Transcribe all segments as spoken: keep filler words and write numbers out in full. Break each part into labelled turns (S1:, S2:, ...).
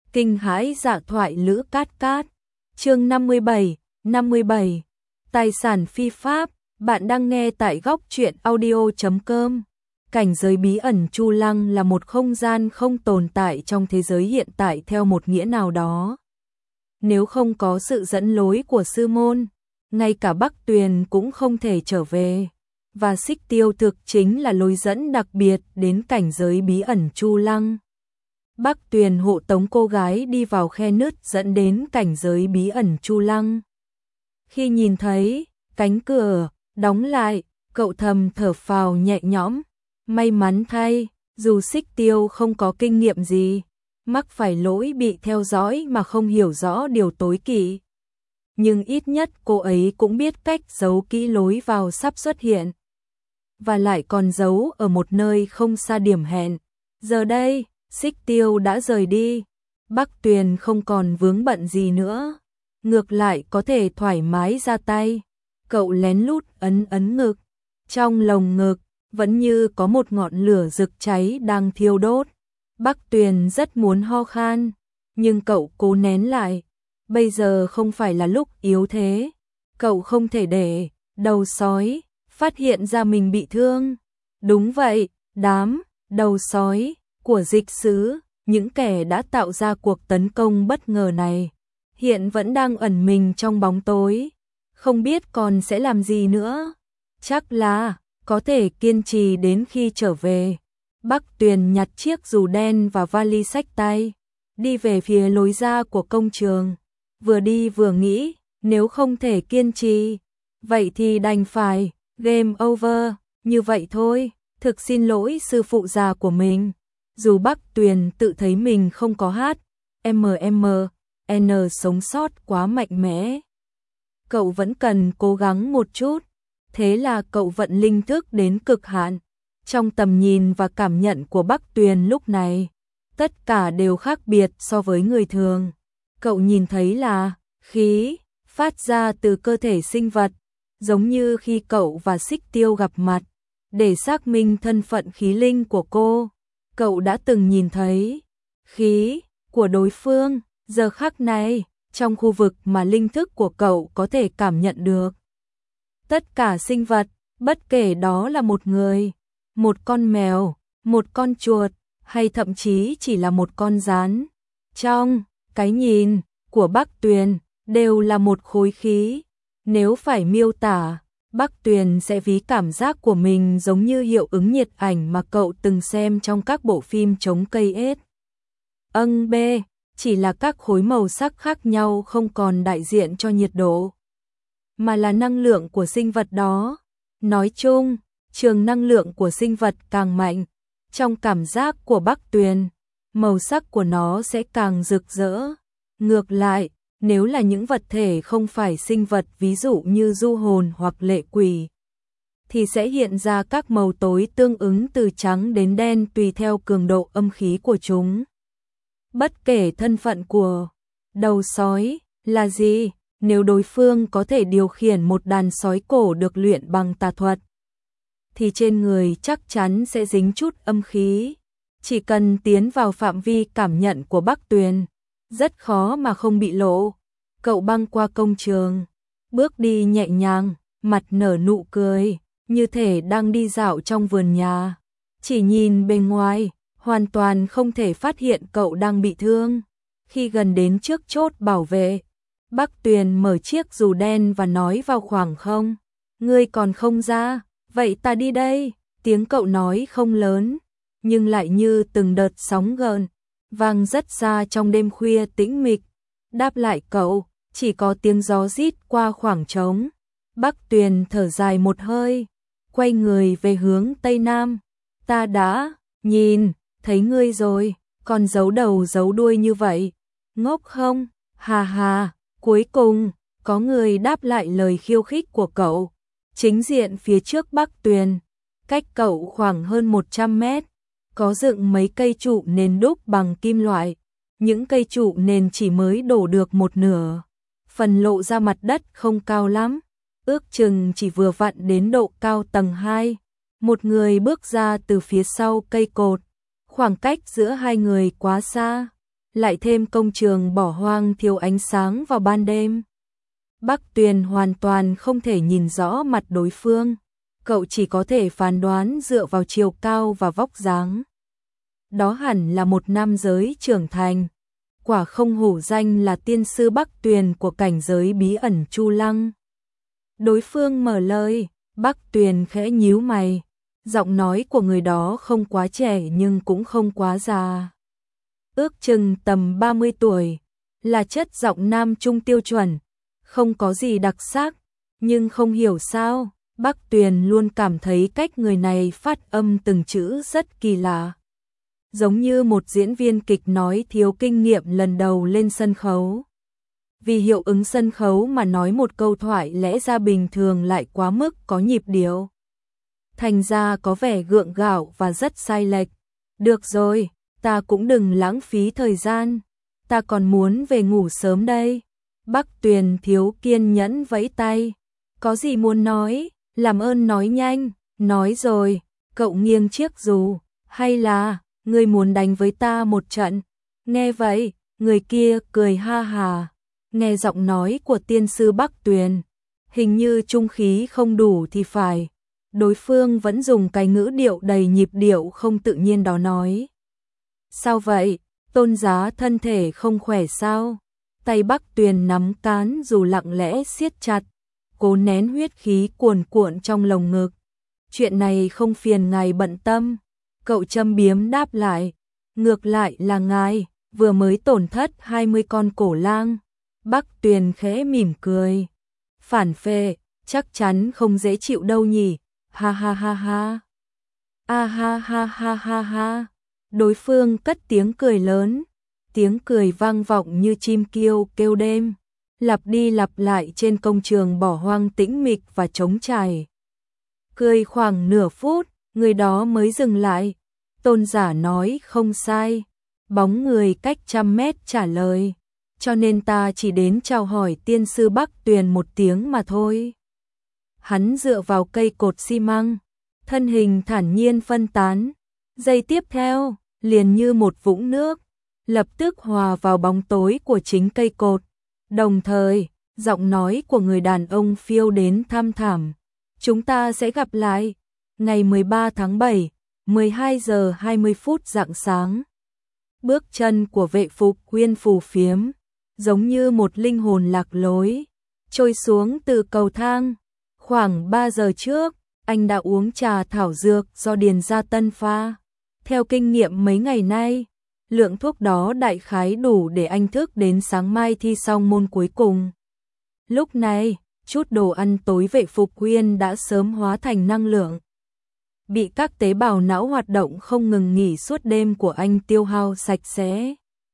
S1: Kinh hãi dạ thoại Lữ Cát Cát. Chương năm mươi bảy, năm mươi bảy. Tài sản phi pháp, bạn đang nghe tại góc truyện audio chấm com. Cảnh giới bí ẩn Chu Lăng là một không gian không tồn tại trong thế giới hiện tại theo một nghĩa nào đó. Nếu không có sự dẫn lối của sư môn, ngay cả Bắc Tuyền cũng không thể trở về. Và Xích Tiêu thực chính là lối dẫn đặc biệt đến cảnh giới bí ẩn Chu Lăng. Bắc Tuyền hộ tống cô gái đi vào khe nứt dẫn đến cảnh giới bí ẩn Chu Lăng. Khi nhìn thấy cánh cửa đóng lại, cậu thầm thở phào nhẹ nhõm. May mắn thay, dù Xích Tiêu không có kinh nghiệm gì, mắc phải lỗi bị theo dõi mà không hiểu rõ điều tối kỵ, nhưng ít nhất cô ấy cũng biết cách giấu kỹ lối vào sắp xuất hiện. Và lại còn giấu ở một nơi không xa điểm hẹn. Giờ đây, Xích Tiêu đã rời đi, Bắc Tuyền không còn vướng bận gì nữa, ngược lại có thể thoải mái ra tay. Cậu lén lút ấn ấn ngực, trong lồng ngực vẫn như có một ngọn lửa rực cháy đang thiêu đốt. Bắc Tuyền rất muốn ho khan, nhưng cậu cố nén lại. Bây giờ không phải là lúc yếu thế, cậu không thể để đầu sói phát hiện ra mình bị thương. Đúng vậy, đám đầu sói của Dịch Sứ, những kẻ đã tạo ra cuộc tấn công bất ngờ này, hiện vẫn đang ẩn mình trong bóng tối, không biết còn sẽ làm gì nữa. Chắc là có thể kiên trì đến khi trở về. Bắc Tuyền nhặt chiếc dù đen và vali xách tay, đi về phía lối ra của công trường. Vừa đi vừa nghĩ, nếu không thể kiên trì, vậy thì đành phải game over, như vậy thôi. Thực xin lỗi sư phụ già của mình. Dù Bắc Tuyền tự thấy mình không có hát em em en sống sót quá mạnh mẽ, cậu vẫn cần cố gắng một chút. Thế là cậu vận linh thức đến cực hạn. Trong tầm nhìn và cảm nhận của Bắc Tuyền lúc này, tất cả đều khác biệt so với người thường. Cậu nhìn thấy là khí phát ra từ cơ thể sinh vật, giống như khi cậu và Xích Tiêu gặp mặt. Để xác minh thân phận khí linh của cô, cậu đã từng nhìn thấy khí của đối phương. Giờ khắc này, trong khu vực mà linh thức của cậu có thể cảm nhận được, tất cả sinh vật, bất kể đó là một người, một con mèo, một con chuột, hay thậm chí chỉ là một con gián, trong cái nhìn của Bắc Tuyền đều là một khối khí. Nếu phải miêu tả, Bắc Tuyền sẽ ví cảm giác của mình giống như hiệu ứng nhiệt ảnh mà cậu từng xem trong các bộ phim chống cây ết. Âng bê, chỉ là các khối màu sắc khác nhau không còn đại diện cho nhiệt độ, mà là năng lượng của sinh vật đó. Nói chung, trường năng lượng của sinh vật càng mạnh, trong cảm giác của Bắc Tuyền, màu sắc của nó sẽ càng rực rỡ. Ngược lại, nếu là những vật thể không phải sinh vật, ví dụ như du hồn hoặc lệ quỷ, thì sẽ hiện ra các màu tối tương ứng từ trắng đến đen tùy theo cường độ âm khí của chúng. Bất kể thân phận của đầu sói là gì, nếu đối phương có thể điều khiển một đàn sói cổ được luyện bằng tà thuật, thì trên người chắc chắn sẽ dính chút âm khí. Chỉ cần tiến vào phạm vi cảm nhận của Bắc Tuyền, rất khó mà không bị lộ. Cậu băng qua công trường, bước đi nhẹ nhàng, mặt nở nụ cười, như thể đang đi dạo trong vườn nhà. Chỉ nhìn bên ngoài, hoàn toàn không thể phát hiện cậu đang bị thương. Khi gần đến trước chốt bảo vệ, Bắc Tuyền mở chiếc dù đen và nói vào khoảng không: "Ngươi còn không ra, vậy ta đi đây." Tiếng cậu nói không lớn, nhưng lại như từng đợt sóng gợn, vang rất xa trong đêm khuya tĩnh mịch. Đáp lại cậu, chỉ có tiếng gió rít qua khoảng trống. Bắc Tuyền thở dài một hơi, quay người về hướng Tây Nam. "Ta đã nhìn thấy ngươi rồi, còn giấu đầu giấu đuôi như vậy, ngốc không?" Hà hà. Cuối cùng, có người đáp lại lời khiêu khích của cậu. Chính diện phía trước Bắc Tuyền, cách cậu khoảng hơn một trăm mét, có dựng mấy cây trụ nền đúc bằng kim loại. Những cây trụ nền chỉ mới đổ được một nửa, phần lộ ra mặt đất không cao lắm, ước chừng chỉ vừa vặn đến độ cao tầng hai. Một người bước ra từ phía sau cây cột, khoảng cách giữa hai người quá xa, lại thêm công trường bỏ hoang thiếu ánh sáng vào ban đêm. Bắc Tuyền hoàn toàn không thể nhìn rõ mặt đối phương, cậu chỉ có thể phán đoán dựa vào chiều cao và vóc dáng. Đó hẳn là một nam giới trưởng thành, quả không hổ danh là tiên sư Bắc Tuyền của cảnh giới bí ẩn Chu Lăng. Đối phương mở lời, Bắc Tuyền khẽ nhíu mày, giọng nói của người đó không quá trẻ nhưng cũng không quá già. Ước chừng tầm ba mươi tuổi, là chất giọng nam trung tiêu chuẩn, không có gì đặc sắc, nhưng không hiểu sao, Bắc Tuyền luôn cảm thấy cách người này phát âm từng chữ rất kỳ lạ. Giống như một diễn viên kịch nói thiếu kinh nghiệm lần đầu lên sân khấu. Vì hiệu ứng sân khấu mà nói một câu thoại lẽ ra bình thường lại quá mức có nhịp điệu. Thành ra có vẻ gượng gạo và rất sai lệch. Được rồi, ta cũng đừng lãng phí thời gian, ta còn muốn về ngủ sớm đây. Bắc Tuyền thiếu kiên nhẫn vẫy tay. Có gì muốn nói, làm ơn nói nhanh. Nói rồi, cậu nghiêng chiếc dù, hay là ngươi muốn đánh với ta một trận? Nghe vậy, người kia cười ha hà. Nghe giọng nói của tiên sư Bắc Tuyền, hình như trung khí không đủ thì phải. Đối phương vẫn dùng cái ngữ điệu đầy nhịp điệu không tự nhiên đó nói. Sao vậy, Tôn Giá thân thể không khỏe sao? Tay Bắc Tuyền nắm cán dù lặng lẽ siết chặt, cố nén huyết khí cuồn cuộn trong lồng ngực. Chuyện này không phiền ngài bận tâm. Cậu châm biếm đáp lại. Ngược lại là ngài, vừa mới tổn thất hai mươi con cổ lang. Bắc Tuyền khẽ mỉm cười. Phản phệ, chắc chắn không dễ chịu đâu nhỉ. Ha ha ha ha. A ha ha ha ha ha. Đối phương cất tiếng cười lớn. Tiếng cười vang vọng như chim kêu kêu đêm, lặp đi lặp lại trên công trường bỏ hoang tĩnh mịch và trống trải. Cười khoảng nửa phút, người đó mới dừng lại. Tôn giả nói không sai. Bóng người cách trăm mét trả lời. Cho nên ta chỉ đến chào hỏi tiên sư Bắc Tuyền một tiếng mà thôi. Hắn dựa vào cây cột xi măng, thân hình thản nhiên phân tán. Giây tiếp theo, liền như một vũng nước, lập tức hòa vào bóng tối của chính cây cột. Đồng thời, giọng nói của người đàn ông phiêu đến thăm thẳm. Chúng ta sẽ gặp lại, ngày mười ba tháng bảy, mười hai giờ hai mươi phút rạng sáng. Bước chân của Vệ Phục Huyên phù phiếm, giống như một linh hồn lạc lối, trôi xuống từ cầu thang. Khoảng ba giờ trước, anh đã uống trà thảo dược do Điền Gia Tân pha. Theo kinh nghiệm mấy ngày nay, lượng thuốc đó đại khái đủ để anh thức đến sáng mai thi xong môn cuối cùng. Lúc này, chút đồ ăn tối Vệ Phục Huyên đã sớm hóa thành năng lượng, bị các tế bào não hoạt động không ngừng nghỉ suốt đêm của anh tiêu hao sạch sẽ.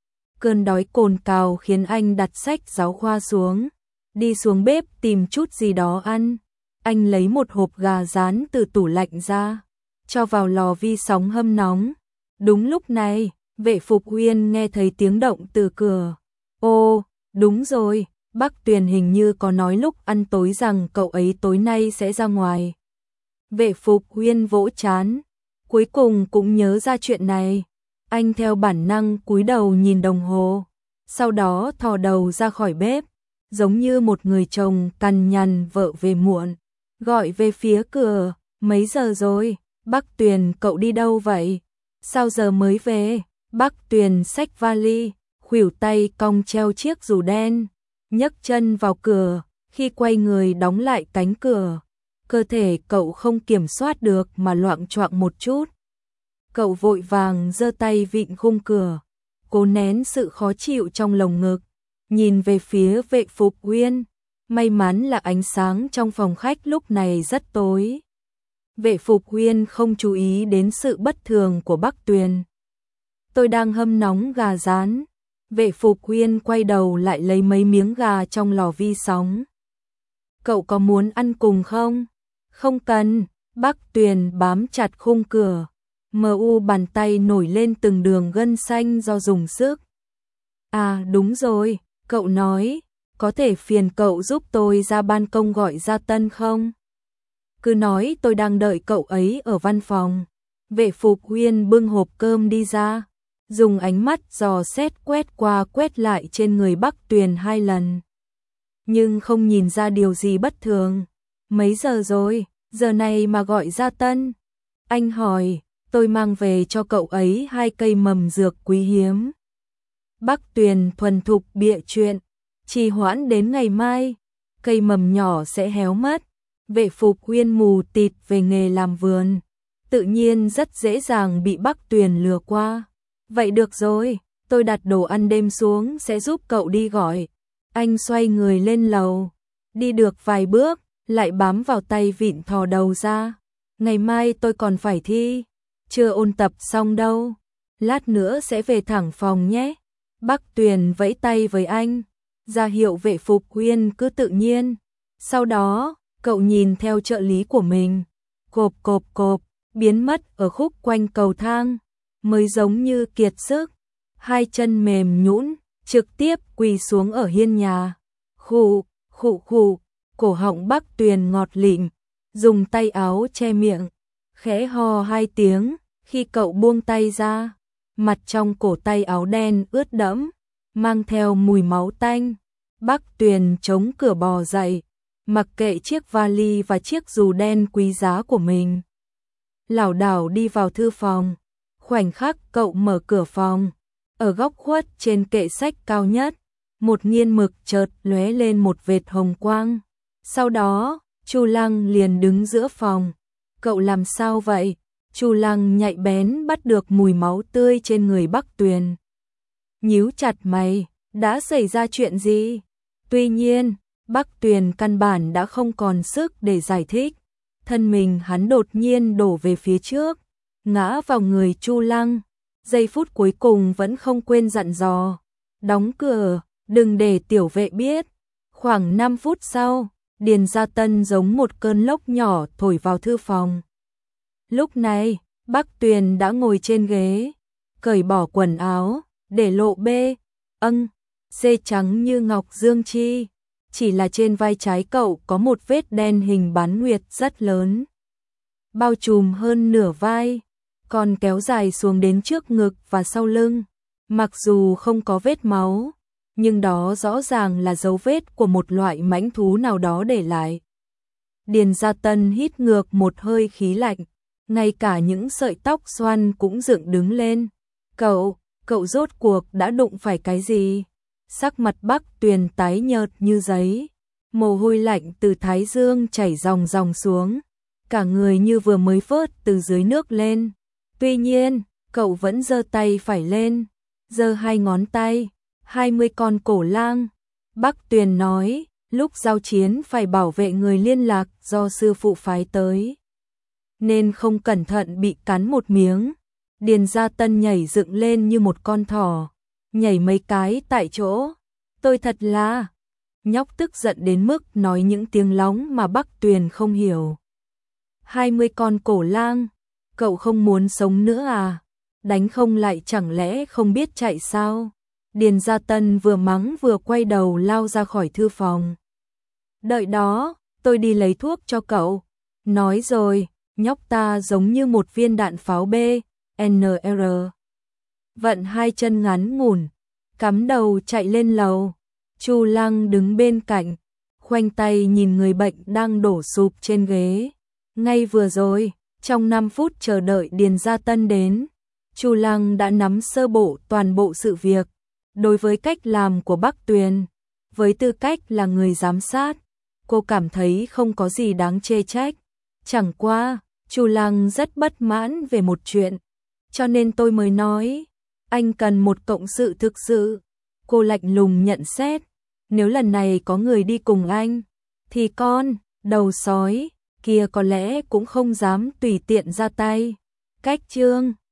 S1: Cơn đói cồn cào khiến anh đặt sách giáo khoa xuống, đi xuống bếp tìm chút gì đó ăn. Anh lấy một hộp gà rán từ tủ lạnh ra, cho vào lò vi sóng hâm nóng. Đúng lúc này, Vệ Phục Huyên nghe thấy tiếng động từ cửa. Ô, đúng rồi, Bắc Tuyền hình như có nói lúc ăn tối rằng cậu ấy tối nay sẽ ra ngoài. Vệ Phục Huyên vỗ trán, cuối cùng cũng nhớ ra chuyện này. Anh theo bản năng cúi đầu nhìn đồng hồ, sau đó thò đầu ra khỏi bếp, giống như một người chồng cằn nhằn vợ về muộn, gọi về phía cửa. Mấy giờ rồi, Bắc Tuyền cậu đi đâu vậy? Sao giờ mới về? Bắc Tuyền xách vali, khuỷu tay cong treo chiếc dù đen, nhấc chân vào cửa. Khi quay người đóng lại cánh cửa, cơ thể cậu không kiểm soát được mà loạng choạng một chút. Cậu vội vàng giơ tay vịn khung cửa, cố nén sự khó chịu trong lồng ngực, nhìn về phía Vệ Phục Huyên. May mắn là ánh sáng trong phòng khách lúc này rất tối. Vệ Phục Huyên không chú ý đến sự bất thường của Bắc Tuyền. Tôi đang hâm nóng gà rán. Vệ Phục Huyên quay đầu lại lấy mấy miếng gà trong lò vi sóng. Cậu có muốn ăn cùng không? Không cần. Bắc Tuyền bám chặt khung cửa. Mờ u bàn tay nổi lên từng đường gân xanh do dùng sức. À đúng rồi, cậu nói, có thể phiền cậu giúp tôi ra ban công gọi Gia Tân không? Cứ nói tôi đang đợi cậu ấy ở văn phòng. Vệ Phục Huyên bưng hộp cơm đi ra. dùng ánh mắt dò xét quét qua quét lại trên người Bắc Tuyền hai lần. Nhưng không nhìn ra điều gì bất thường. Mấy giờ rồi, giờ này mà gọi Gia Tân? Anh hỏi, tôi mang về cho cậu ấy hai cây mầm dược quý hiếm. Bắc Tuyền thuần thục bịa chuyện, trì hoãn đến ngày mai, cây mầm nhỏ sẽ héo mất. Vệ Phục Uyên mù tịt về nghề làm vườn, tự nhiên rất dễ dàng bị Bắc Tuyền lừa qua. Vậy được rồi, tôi đặt đồ ăn đêm xuống sẽ giúp cậu đi gọi. Anh xoay người lên lầu, đi được vài bước, lại bám vào tay vịn thò đầu ra. Ngày mai tôi còn phải thi, chưa ôn tập xong đâu, lát nữa sẽ về thẳng phòng nhé. Bắc Tuyền vẫy tay với anh, ra hiệu Vệ Phục Uyên cứ tự nhiên. Sau đó, cậu nhìn theo trợ lý của mình, cộp cộp cộp, biến mất ở khúc quanh cầu thang, mới giống như kiệt sức, hai chân mềm nhũn, trực tiếp quỳ xuống ở hiên nhà. Khụ, khụ khụ, cổ họng Bắc Tuyền ngọt lịm, dùng tay áo che miệng, khẽ ho hai tiếng, khi cậu buông tay ra, mặt trong cổ tay áo đen ướt đẫm, mang theo mùi máu tanh. Bắc Tuyền chống cửa bò dậy, mặc kệ chiếc vali và chiếc dù đen quý giá của mình, lảo đảo đi vào thư phòng. Khoảnh khắc cậu mở cửa phòng, ở góc khuất trên kệ sách cao nhất, một nghiên mực chợt lóe lên một vệt hồng quang. Sau đó, Chu Lăng liền đứng giữa phòng. Cậu làm sao vậy? Chu Lăng nhạy bén bắt được mùi máu tươi trên người Bắc Tuyền. Nhíu chặt mày, đã xảy ra chuyện gì? Tuy nhiên, Bắc Tuyền căn bản đã không còn sức để giải thích. Thân mình hắn đột nhiên đổ về phía trước, ngã vào người Chu Lăng. Giây phút cuối cùng vẫn không quên dặn dò, đóng cửa, đừng để tiểu vệ biết. Khoảng năm phút sau, Điền Gia Tân giống một cơn lốc nhỏ thổi vào thư phòng. Lúc này, Bắc Tuyền đã ngồi trên ghế, cởi bỏ quần áo, để lộ bê, âng, xê trắng như ngọc dương chi. Chỉ là trên vai trái cậu có một vết đen hình bán nguyệt rất lớn, bao trùm hơn nửa vai, còn kéo dài xuống đến trước ngực và sau lưng. Mặc dù không có vết máu, nhưng đó rõ ràng là dấu vết của một loại mãnh thú nào đó để lại. Điền Gia Tân hít ngược một hơi khí lạnh, ngay cả những sợi tóc xoăn cũng dựng đứng lên. Cậu, cậu rốt cuộc đã đụng phải cái gì? Sắc mặt Bắc Tuyền tái nhợt như giấy, mồ hôi lạnh từ thái dương chảy ròng ròng xuống, cả người như vừa mới vớt từ dưới nước lên. Tuy nhiên, cậu vẫn giơ tay phải lên, giơ hai ngón tay, hai mươi con cổ lang. Bắc Tuyền nói, lúc giao chiến phải bảo vệ người liên lạc do sư phụ phái tới, nên không cẩn thận bị cắn một miếng. Điền Gia Tân nhảy dựng lên như một con thỏ, nhảy mấy cái tại chỗ. Tôi thật là... Nhóc tức giận đến mức nói những tiếng lóng mà Bắc Tuyền không hiểu. hai mươi con cổ lang, cậu không muốn sống nữa à? Đánh không lại chẳng lẽ không biết chạy sao? Điền Gia Tân vừa mắng vừa quay đầu lao ra khỏi thư phòng. Đợi đó, tôi đi lấy thuốc cho cậu. Nói rồi, nhóc ta giống như một viên đạn pháo B, en rờ. Vận hai chân ngắn ngủn, cắm đầu chạy lên lầu. Chu Lăng đứng bên cạnh, khoanh tay nhìn người bệnh đang đổ sụp trên ghế. Ngay vừa rồi, trong năm phút chờ đợi Điền Gia Tân đến, Chu Lăng đã nắm sơ bộ toàn bộ sự việc. Đối với cách làm của Bắc Tuyền, với tư cách là người giám sát, cô cảm thấy không có gì đáng chê trách. Chẳng qua, Chu Lăng rất bất mãn về một chuyện, cho nên tôi mới nói, anh cần một cộng sự thực sự. Cô lạnh lùng nhận xét, nếu lần này có người đi cùng anh, thì con, đầu sói, kia có lẽ cũng không dám tùy tiện ra tay. Cách chương